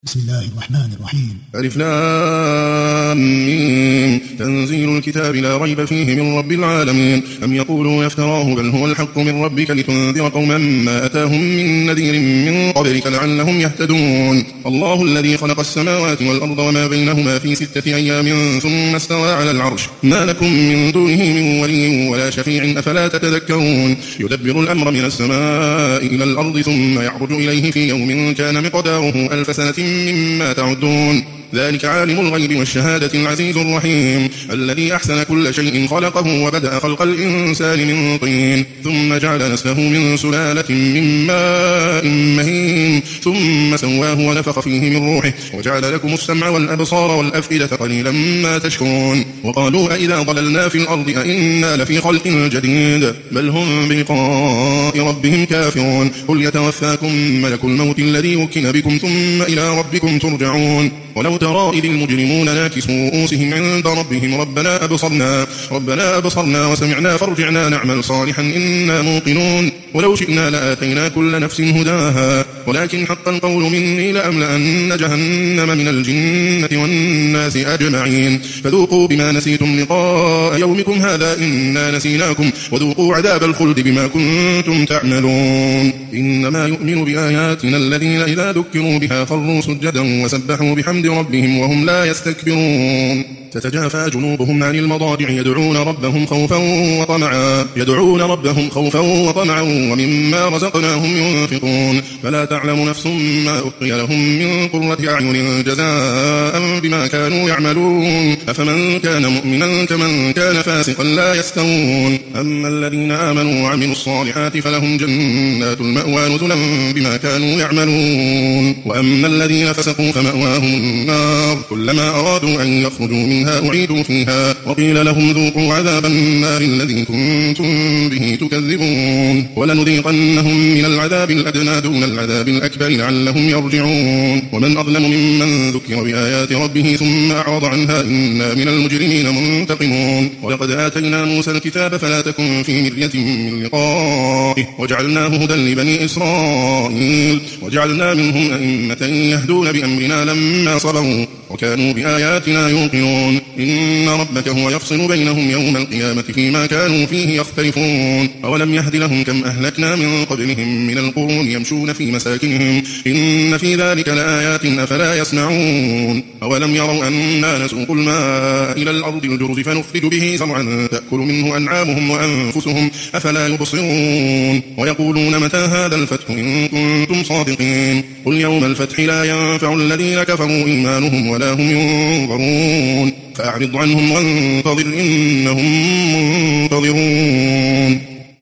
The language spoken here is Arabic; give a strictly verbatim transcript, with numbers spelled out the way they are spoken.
بسم الله الرحمن الرحيم. ألف لام ميم. تنزيل الكتاب لا ريب فيه من رب العالمين. أم يقولوا يفتراه بل هو الحق من ربك لتنذر قوما ما أتاهم من نذير من قبلك لعلهم يهتدون. الله الذي خلق السماوات والأرض وما بينهما في ستة أيام ثم استوى على العرش ما لكم من دونه من ولي ولا شفيع أفلا تتذكرون. يدبر الأمر من السماء إلى الأرض ثم يعرج إليه في يوم كان مقداره ألف سنة مما تعدون. ذلك عالم الغيب والشهادة العزيز الرحيم الذي أحسن كل شيء خلقه وبدأ خلق الإنسان من طين ثم جعل نسله من سلالة من ماء مهين ثم سواه ونفخ فيه من روحه وجعل لكم السمع والأبصار والأفئدة قليلا ما تشكرون. وقالوا أئذا ضللنا في الأرض أئنا لفي خلق جديد بل هم بلقاء ربهم كافرون. قل يتوفاكم ملك الموت الذي وكل بكم ثم إلى ربكم ترجعون. ولو ترى إذ المجرمون ناكسوا رؤوسهم عند ربهم ربنا أبصرنا ربنا أبصرنا وسمعنا فارجعنا نعمل صالحا إنا موقنون. ولو شئنا لآتينا كل نفس هداها ولكن حق القول مني لأملأن جهنم من الجنة والناس أجمعين. فذوقوا بما نسيتم لقاء يومكم هذا إنا نسيناكم وذوقوا عذاب الخلد بما كنتم تعملون. إنما يؤمن بآياتنا الذين إذا ذكروا بها خروا سجدا وسبحوا بحمد ربهم وهم لا يستكبرون. تتجافى جنوبهم عن المضاجع يدعون ربهم خوفا وطمعا يدعون ربهم خوفا وطمعا ومما رزقناهم ينفقون. فلا تعلم نفس ما أخفي لهم من قرة أعين جزاء بما كانوا يعملون. أفمن كان مؤمنا كمن كان فاسقا لا يستوون. أما الذين آمنوا وعملوا الصالحات فلهم جنات المأوى نزلا بما كانوا يعملون. وأما الذين فسقوا فمأواهم النار كلما أرادوا أن يخرجوا من منها أعيدوا فيها وقيل لهم ذوقوا عذاب النار الذي كنتم به تكذبون. ولنذيقنهم من العذاب الأدنى دون العذاب الأكبر لعلهم يرجعون. ومن أظلم ممن ذكر بآيات ربه ثم أعرض عنها إنا من المجرمين منتقمون. ولقد آتينا موسى الكتاب فلا تكن في مرية من لقائه وجعلناه هدى لبني إسرائيل وجعلنا منهم أئمة يهدون بأمرنا لما صبروا وكانوا بآياتنا يوقنون. إن ربك هو يفصل بينهم يوم القيامة فيما كانوا فيه يختلفون. أولم يهد لهم كم أهلكنا من قبلهم من القرون يمشون في مساكنهم إن في ذلك لآيات أفلا يسمعون. أولم يروا أنا نسوق الماء إلى الأرض الجرز فنخرج به زرعا تأكل منه أنعامهم وأنفسهم أفلا يبصرون. ويقولون متى هذا الفتح إن كنتم صادقين. قل يوم الفتح لا ينفع الذين كفروا إيمانهم ولا هم ينظرون. فأعرض عنهم وانتظر إنهم منتظرون.